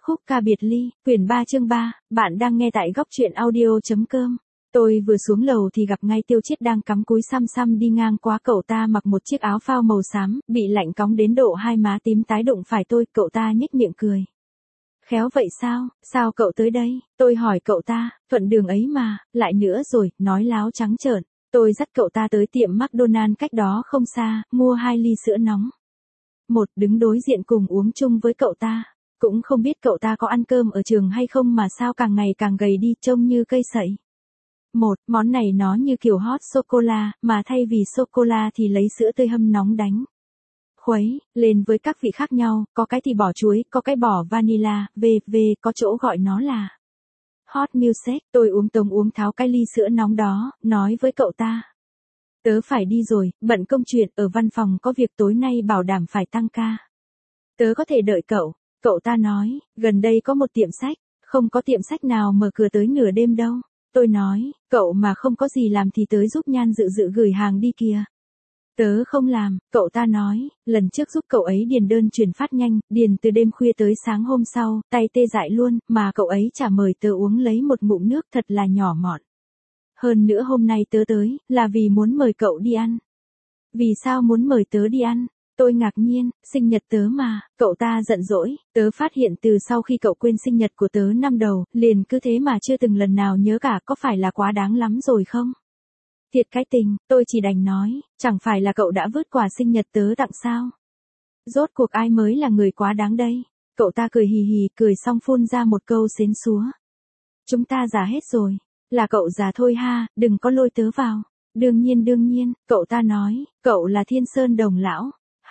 Khúc ca biệt ly, quyển 3 chương 3, bạn đang nghe tại góc truyện audio.com. Tôi vừa xuống lầu thì gặp ngay Tiêu Chiết đang cắm cúi xăm xăm đi ngang qua, cậu ta mặc một chiếc áo phao màu xám, bị lạnh cóng đến độ hai má tím tái, đụng phải tôi, cậu ta nhếch miệng cười. Khéo vậy sao, sao cậu tới đây? Tôi hỏi cậu ta, thuận đường ấy mà, lại nữa rồi, nói láo trắng trợn. Tôi dắt cậu ta tới tiệm McDonald cách đó không xa, mua 2 ly sữa nóng. Đứng đối diện cùng uống chung với cậu ta. Cũng không biết cậu ta có ăn cơm ở trường hay không mà sao càng ngày càng gầy đi, trông như cây sậy. Món này nó như kiểu hot sô-cô-la, mà thay vì sô-cô-la thì lấy sữa tươi hâm nóng đánh khuấy lên với các vị khác nhau, có cái thì bỏ chuối, có cái bỏ vanilla, có chỗ gọi nó là hot milkshake. Tôi uống tháo cái ly sữa nóng đó, nói với cậu ta. Tớ phải đi rồi, bận công chuyện, ở văn phòng có việc, tối nay bảo đảm phải tăng ca. Tớ có thể đợi cậu. Cậu ta nói, gần đây có một tiệm sách, không có tiệm sách nào mở cửa tới nửa đêm đâu. Tôi nói, cậu mà không có gì làm thì tới giúp Nhan Dự Dự gửi hàng đi kìa. Tớ không làm, cậu ta nói, lần trước giúp cậu ấy điền đơn chuyển phát nhanh, điền từ đêm khuya tới sáng hôm sau, tay tê dại luôn, mà cậu ấy chả mời tớ uống lấy một ngụm nước, thật là nhỏ mọn. Hơn nữa hôm nay tớ tới, là vì muốn mời cậu đi ăn. Vì sao muốn mời tớ đi ăn? Tôi ngạc nhiên, sinh nhật tớ mà, cậu ta giận dỗi, tớ phát hiện từ sau khi cậu quên sinh nhật của tớ năm đầu, liền cứ thế mà chưa từng lần nào nhớ cả, có phải là quá đáng lắm rồi không? Thiệt cái tình, tôi chỉ đành nói, chẳng phải là cậu đã vứt quà sinh nhật tớ tặng sao? Rốt cuộc ai mới là người quá đáng đây? Cậu ta cười hì hì, cười xong phun ra một câu xến xúa. Chúng ta già hết rồi, là cậu già thôi ha, đừng có lôi tớ vào. Đương nhiên, cậu ta nói, cậu là Thiên Sơn Đồng Lão.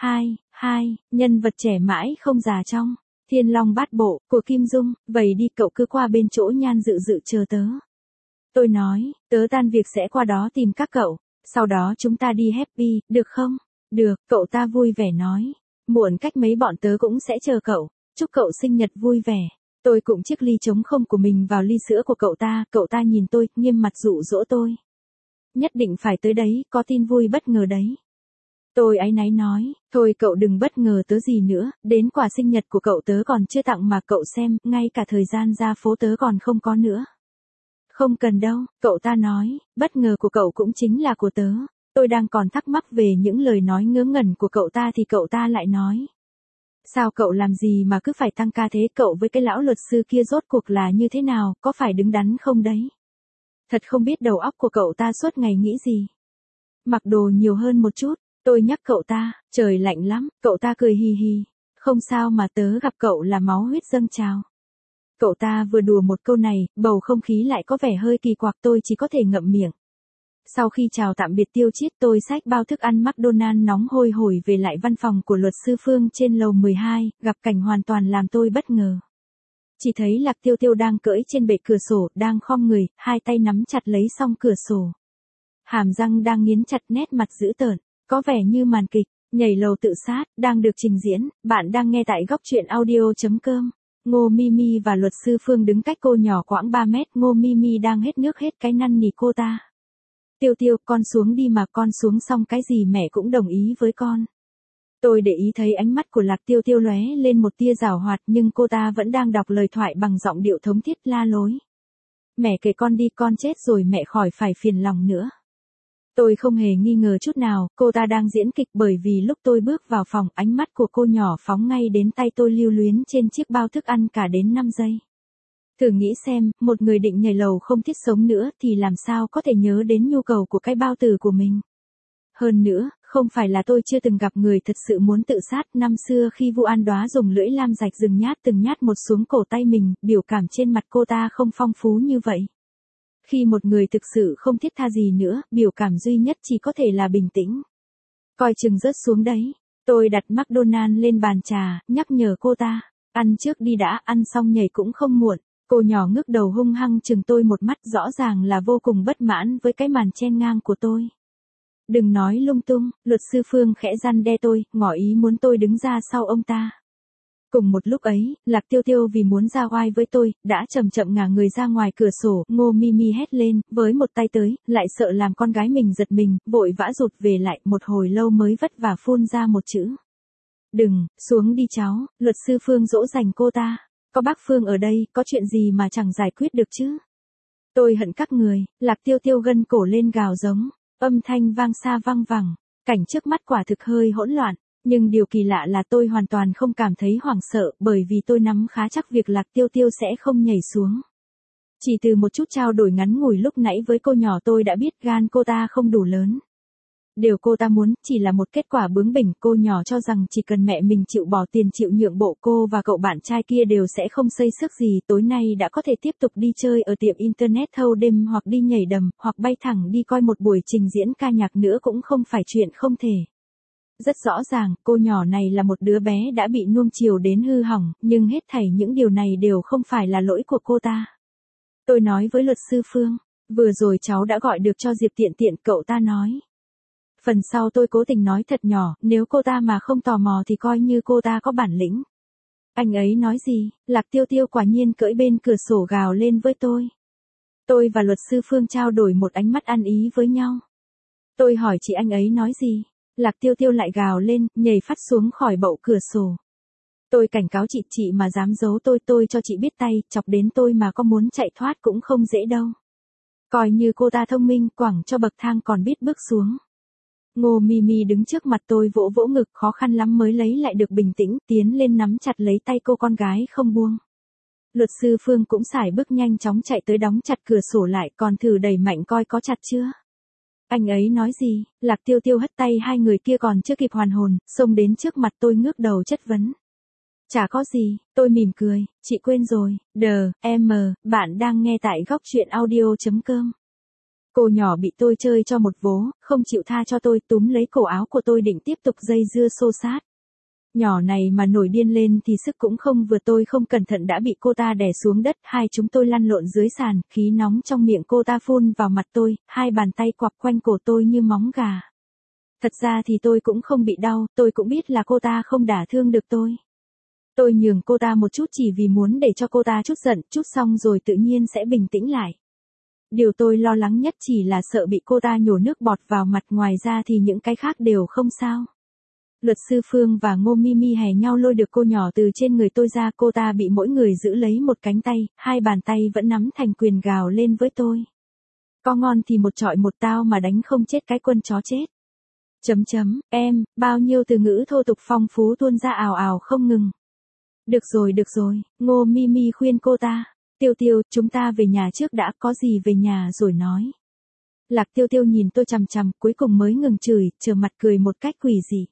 Nhân vật trẻ mãi không già trong Thiên Long Bát Bộ của Kim Dung, vậy đi cậu cứ qua bên chỗ Nhan Dự Dự chờ tớ. Tôi nói, tớ tan việc sẽ qua đó tìm các cậu, sau đó chúng ta đi happy, được không? Được, cậu ta vui vẻ nói. Muộn cách mấy bọn tớ cũng sẽ chờ cậu, chúc cậu sinh nhật vui vẻ. Tôi cũng chiếc ly trống không của mình vào ly sữa của cậu ta nhìn tôi, nghiêm mặt dụ dỗ tôi. Nhất định phải tới đấy, có tin vui bất ngờ đấy. Tôi áy náy nói, thôi cậu đừng bất ngờ tớ gì nữa, đến quà sinh nhật của cậu tớ còn chưa tặng mà cậu xem, ngay cả thời gian ra phố tớ còn không có nữa. Không cần đâu, cậu ta nói, bất ngờ của cậu cũng chính là của tớ. Tôi đang còn thắc mắc về những lời nói ngớ ngẩn của cậu ta thì cậu ta lại nói. Sao cậu làm gì mà cứ phải tăng ca thế, cậu với cái lão luật sư kia rốt cuộc là như thế nào, có phải đứng đắn không đấy? Thật không biết đầu óc của cậu ta suốt ngày nghĩ gì. Mặc đồ nhiều hơn một chút. Tôi nhắc cậu ta, trời lạnh lắm, cậu ta cười hì hì. Không sao mà tớ gặp cậu là máu huyết dâng trào. Cậu ta vừa đùa một câu này, bầu không khí lại có vẻ hơi kỳ quặc, tôi chỉ có thể ngậm miệng. Sau khi chào tạm biệt Tiêu Chiết, tôi xách bao thức ăn McDonald nóng hôi hổi về lại văn phòng của luật sư Phương trên lầu 12, gặp cảnh hoàn toàn làm tôi bất ngờ. Chỉ thấy Lạc Tiêu Tiêu đang cưỡi trên bệ cửa sổ, đang khom người, hai tay nắm chặt lấy song cửa sổ. Hàm răng đang nghiến chặt, nét mặt dữ tợn. Có vẻ như màn kịch, nhảy lầu tự sát, đang được trình diễn, bạn đang nghe tại góc truyện audio.com. Ngô Mimi và luật sư Phương đứng cách cô nhỏ khoảng 3 mét, Ngô Mimi đang hết nước hết cái năn nỉ cô ta. Tiêu Tiêu, con xuống đi mà, con xuống xong cái gì mẹ cũng đồng ý với con. Tôi để ý thấy ánh mắt của Lạc Tiêu Tiêu lóe lên một tia giảo hoạt, nhưng cô ta vẫn đang đọc lời thoại bằng giọng điệu thống thiết la lối. Mẹ kể con đi, con chết rồi mẹ khỏi phải phiền lòng nữa. Tôi không hề nghi ngờ chút nào, cô ta đang diễn kịch, bởi vì lúc tôi bước vào phòng, ánh mắt của cô nhỏ phóng ngay đến tay tôi lưu luyến trên chiếc bao thức ăn cả đến 5 giây. Thử nghĩ xem, một người định nhảy lầu không thiết sống nữa thì làm sao có thể nhớ đến nhu cầu của cái bao tử của mình. Hơn nữa, không phải là tôi chưa từng gặp người thật sự muốn tự sát. Năm xưa khi Vu An Đóa dùng lưỡi lam rạch từng nhát một xuống cổ tay mình, biểu cảm trên mặt cô ta không phong phú như vậy. Khi một người thực sự không thiết tha gì nữa, biểu cảm duy nhất chỉ có thể là bình tĩnh. Coi chừng rớt xuống đấy. Tôi đặt McDonald lên bàn trà, nhắc nhở cô ta. Ăn trước đi đã, ăn xong nhảy cũng không muộn. Cô nhỏ ngước đầu hung hăng chừng tôi một mắt, rõ ràng là vô cùng bất mãn với cái màn chen ngang của tôi. Đừng nói lung tung, luật sư Phương khẽ răn đe tôi, ngỏ ý muốn tôi đứng ra sau ông ta. Cùng một lúc ấy, Lạc Tiêu Tiêu vì muốn ra oai với tôi, đã chậm ngả người ra ngoài cửa sổ, Ngô Mimi hét lên, với một tay tới, lại sợ làm con gái mình giật mình, vội vã rụt về lại, một hồi lâu mới vất vả phun ra một chữ. Đừng, xuống đi cháu, luật sư Phương dỗ dành cô ta. Có bác Phương ở đây, có chuyện gì mà chẳng giải quyết được chứ? Tôi hận các người, Lạc Tiêu Tiêu gân cổ lên gào giống, âm thanh vang xa vang vẳng, cảnh trước mắt quả thực hơi hỗn loạn, nhưng điều kỳ lạ là tôi hoàn toàn không cảm thấy hoảng sợ bởi vì tôi nắm khá chắc việc Lạc Tiêu Tiêu sẽ không nhảy xuống. Chỉ từ một chút trao đổi ngắn ngủi lúc nãy với cô nhỏ tôi đã biết gan cô ta không đủ lớn. Điều cô ta muốn chỉ là một kết quả bướng bỉnh, cô nhỏ cho rằng chỉ cần mẹ mình chịu bỏ tiền chịu nhượng bộ cô và cậu bạn trai kia đều sẽ không xây xước gì, tối nay đã có thể tiếp tục đi chơi ở tiệm internet thâu đêm hoặc đi nhảy đầm, hoặc bay thẳng đi coi một buổi trình diễn ca nhạc nữa cũng không phải chuyện không thể. Rất rõ ràng, cô nhỏ này là một đứa bé đã bị nuông chiều đến hư hỏng, nhưng hết thảy những điều này đều không phải là lỗi của cô ta. Tôi nói với luật sư Phương, vừa rồi cháu đã gọi được cho Diệp Tiện Tiện, cậu ta nói. Phần sau tôi cố tình nói thật nhỏ, nếu cô ta mà không tò mò thì coi như cô ta có bản lĩnh. Anh ấy nói gì? Lạc Tiêu Tiêu quả nhiên cưỡi bên cửa sổ gào lên với tôi. Tôi và luật sư Phương trao đổi một ánh mắt ăn ý với nhau. Tôi hỏi chị anh ấy nói gì? Lạc Tiêu Tiêu lại gào lên, nhảy phát xuống khỏi bậu cửa sổ. Tôi cảnh cáo chị mà dám giấu tôi cho chị biết tay, chọc đến tôi mà có muốn chạy thoát cũng không dễ đâu. Coi như cô ta thông minh, quẳng cho bậc thang còn biết bước xuống. Ngô Mimi đứng trước mặt tôi vỗ vỗ ngực, khó khăn lắm mới lấy lại được bình tĩnh, tiến lên nắm chặt lấy tay cô con gái không buông. Luật sư Phương cũng sải bước nhanh chóng chạy tới đóng chặt cửa sổ lại, còn thử đẩy mạnh coi có chặt chưa. Anh ấy nói gì? Lạc Tiêu Tiêu hất tay hai người kia còn chưa kịp hoàn hồn, xông đến trước mặt tôi ngước đầu chất vấn. Chả có gì, tôi mỉm cười, chị quên rồi, bạn đang nghe tại góc truyện audio.com. Cô nhỏ bị tôi chơi cho một vố, không chịu tha cho tôi, túm lấy cổ áo của tôi định tiếp tục dây dưa xô sát. Nhỏ này mà nổi điên lên thì sức cũng không vừa, tôi không cẩn thận đã bị cô ta đè xuống đất, hai chúng tôi lăn lộn dưới sàn, khí nóng trong miệng cô ta phun vào mặt tôi, hai bàn tay quặp quanh cổ tôi như móng gà. Thật ra thì tôi cũng không bị đau, tôi cũng biết là cô ta không đả thương được tôi. Tôi nhường cô ta một chút chỉ vì muốn để cho cô ta chút giận, chút xong rồi tự nhiên sẽ bình tĩnh lại. Điều tôi lo lắng nhất chỉ là sợ bị cô ta nhổ nước bọt vào mặt, ngoài ra thì những cái khác đều không sao. Luật sư Phương và Ngô Mimi hè nhau lôi được cô nhỏ từ trên người tôi ra, cô ta bị mỗi người giữ lấy một cánh tay, hai bàn tay vẫn nắm thành quyền gào lên với tôi. Có ngon thì một trọi một tao mà đánh không chết cái quân chó chết. Bao nhiêu từ ngữ thô tục phong phú tuôn ra ào ào không ngừng. Được rồi, Ngô Mimi khuyên cô ta. Tiêu Tiêu, chúng ta về nhà trước đã, có gì về nhà rồi nói. Lạc Tiêu Tiêu nhìn tôi chằm chằm, cuối cùng mới ngừng chửi, trở mặt cười một cách quỷ dị.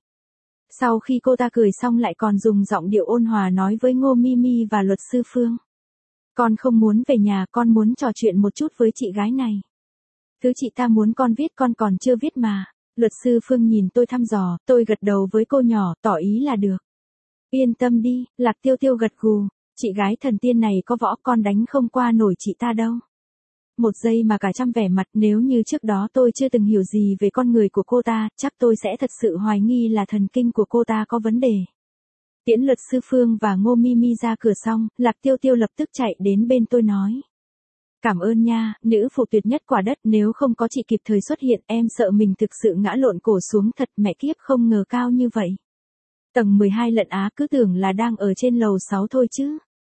Sau khi cô ta cười xong lại còn dùng giọng điệu ôn hòa nói với Ngô Mimi và luật sư Phương. Con không muốn về nhà, con muốn trò chuyện một chút với chị gái này. Thứ chị ta muốn con viết con còn chưa viết mà. Luật sư Phương nhìn tôi thăm dò, tôi gật đầu với cô nhỏ, tỏ ý là được. Yên tâm đi, Lạc Tiêu Tiêu gật gù. Chị gái thần tiên này có võ, con đánh không qua nổi chị ta đâu. Một giây mà cả trăm vẻ mặt, nếu như trước đó tôi chưa từng hiểu gì về con người của cô ta, chắc tôi sẽ thật sự hoài nghi là thần kinh của cô ta có vấn đề. Tiễn luật sư Phương và Ngô Mimi ra cửa xong, Lạc Tiêu Tiêu lập tức chạy đến bên tôi nói. Cảm ơn nha, nữ phụ tuyệt nhất quả đất, nếu không có chị kịp thời xuất hiện em sợ mình thực sự ngã lộn cổ xuống thật, mẹ kiếp không ngờ cao như vậy. Tầng 12 lận á, cứ tưởng là đang ở trên lầu 6 thôi chứ.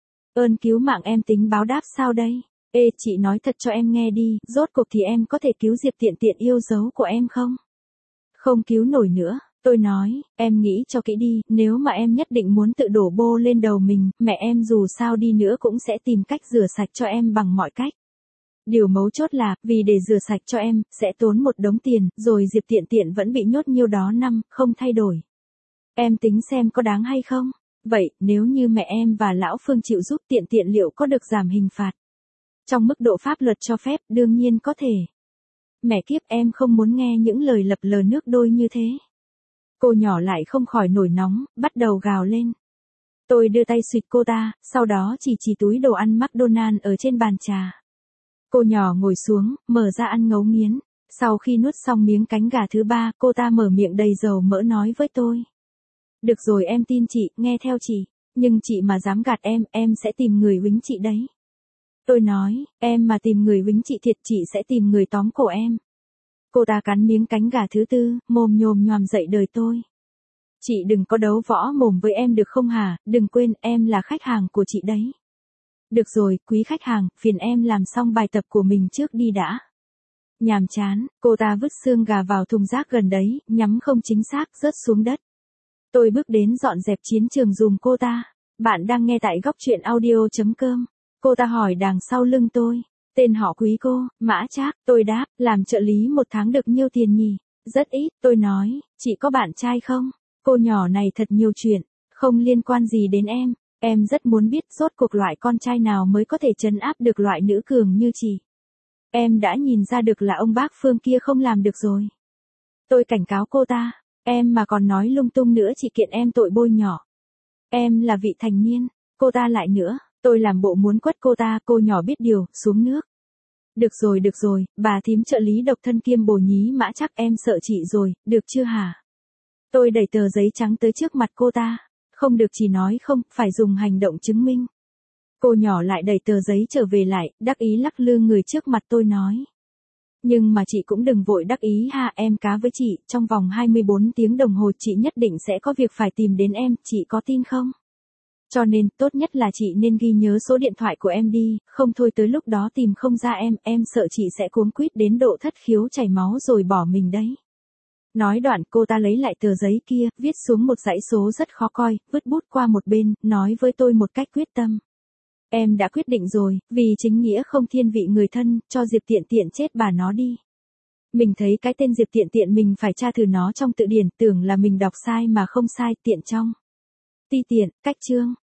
Ơn cứu mạng em tính báo đáp sao đây? Ê, chị nói thật cho em nghe đi, rốt cuộc thì em có thể cứu Diệp Tiện Tiện yêu dấu của em không? Không cứu nổi nữa, tôi nói, em nghĩ cho kỹ đi, nếu mà em nhất định muốn tự đổ bô lên đầu mình, mẹ em dù sao đi nữa cũng sẽ tìm cách rửa sạch cho em bằng mọi cách. Điều mấu chốt là, vì để rửa sạch cho em, sẽ tốn một đống tiền, rồi Diệp Tiện Tiện vẫn bị nhốt nhiêu đó năm, không thay đổi. Em tính xem có đáng hay không? Vậy, nếu như mẹ em và lão Phương chịu giúp Tiện Tiện liệu có được giảm hình phạt? Trong mức độ pháp luật cho phép, đương nhiên có thể. Mẹ kiếp, em không muốn nghe những lời lập lờ nước đôi như thế. Cô nhỏ lại không khỏi nổi nóng, bắt đầu gào lên. Tôi đưa tay xịt cô ta, sau đó chỉ túi đồ ăn McDonald's ở trên bàn trà. Cô nhỏ ngồi xuống, mở ra ăn ngấu nghiến. Sau khi nuốt xong miếng cánh gà thứ ba, cô ta mở miệng đầy dầu mỡ nói với tôi. Được rồi, em tin chị, nghe theo chị. Nhưng chị mà dám gạt em sẽ tìm người uýnh chị đấy. Tôi nói, em mà tìm người uýnh chị thiệt, chị sẽ tìm người tóm cổ em. Cô ta cắn miếng cánh gà thứ tư, mồm nhồm nhoàm dậy đời tôi. Chị đừng có đấu võ mồm với em được không hả, đừng quên em là khách hàng của chị đấy. Được rồi, quý khách hàng, phiền em làm xong bài tập của mình trước đi đã. Nhàm chán, cô ta vứt xương gà vào thùng rác gần đấy, nhắm không chính xác, rớt xuống đất. Tôi bước đến dọn dẹp chiến trường dùm cô ta. Bạn đang nghe tại góc truyện audio.com. Cô ta hỏi đằng sau lưng tôi. Tên họ Quý cô, Mã Trác, tôi đáp, làm trợ lý 1 tháng được nhiêu tiền nhỉ? Rất ít, tôi nói, chị có bạn trai không? Cô nhỏ này thật nhiều chuyện, không liên quan gì đến em. Em rất muốn biết rốt cuộc loại con trai nào mới có thể trấn áp được loại nữ cường như chị. Em đã nhìn ra được là ông bác Phương kia không làm được rồi. Tôi cảnh cáo cô ta, em mà còn nói lung tung nữa chị kiện em tội bôi nhỏ. Em là vị thành niên, cô ta lại nữa, tôi làm bộ muốn quất cô ta, cô nhỏ biết điều, xuống nước. Được rồi, bà thím trợ lý độc thân kiêm bồ nhí Mã Trác em sợ chị rồi, được chưa hả? Tôi đẩy tờ giấy trắng tới trước mặt cô ta, không được chỉ nói không, phải dùng hành động chứng minh. Cô nhỏ lại đẩy tờ giấy trở về lại, đắc ý lắc lư người trước mặt tôi nói. Nhưng mà chị cũng đừng vội đắc ý ha, em cá với chị, trong vòng 24 tiếng đồng hồ chị nhất định sẽ có việc phải tìm đến em, chị có tin không? Cho nên, tốt nhất là chị nên ghi nhớ số điện thoại của em đi, không thôi tới lúc đó tìm không ra em sợ chị sẽ cuống quýt đến độ thất khiếu chảy máu rồi bỏ mình đấy. Nói đoạn cô ta lấy lại tờ giấy kia, viết xuống một dãy số rất khó coi, vứt bút qua một bên, nói với tôi một cách quyết tâm. Em đã quyết định rồi, vì chính nghĩa không thiên vị người thân, cho Diệp Tiện Tiện chết bà nó đi. Mình thấy cái tên Diệp Tiện Tiện mình phải tra thử nó trong tự điển, tưởng là mình đọc sai mà không sai, tiện trong. Ti tiện, cách chương.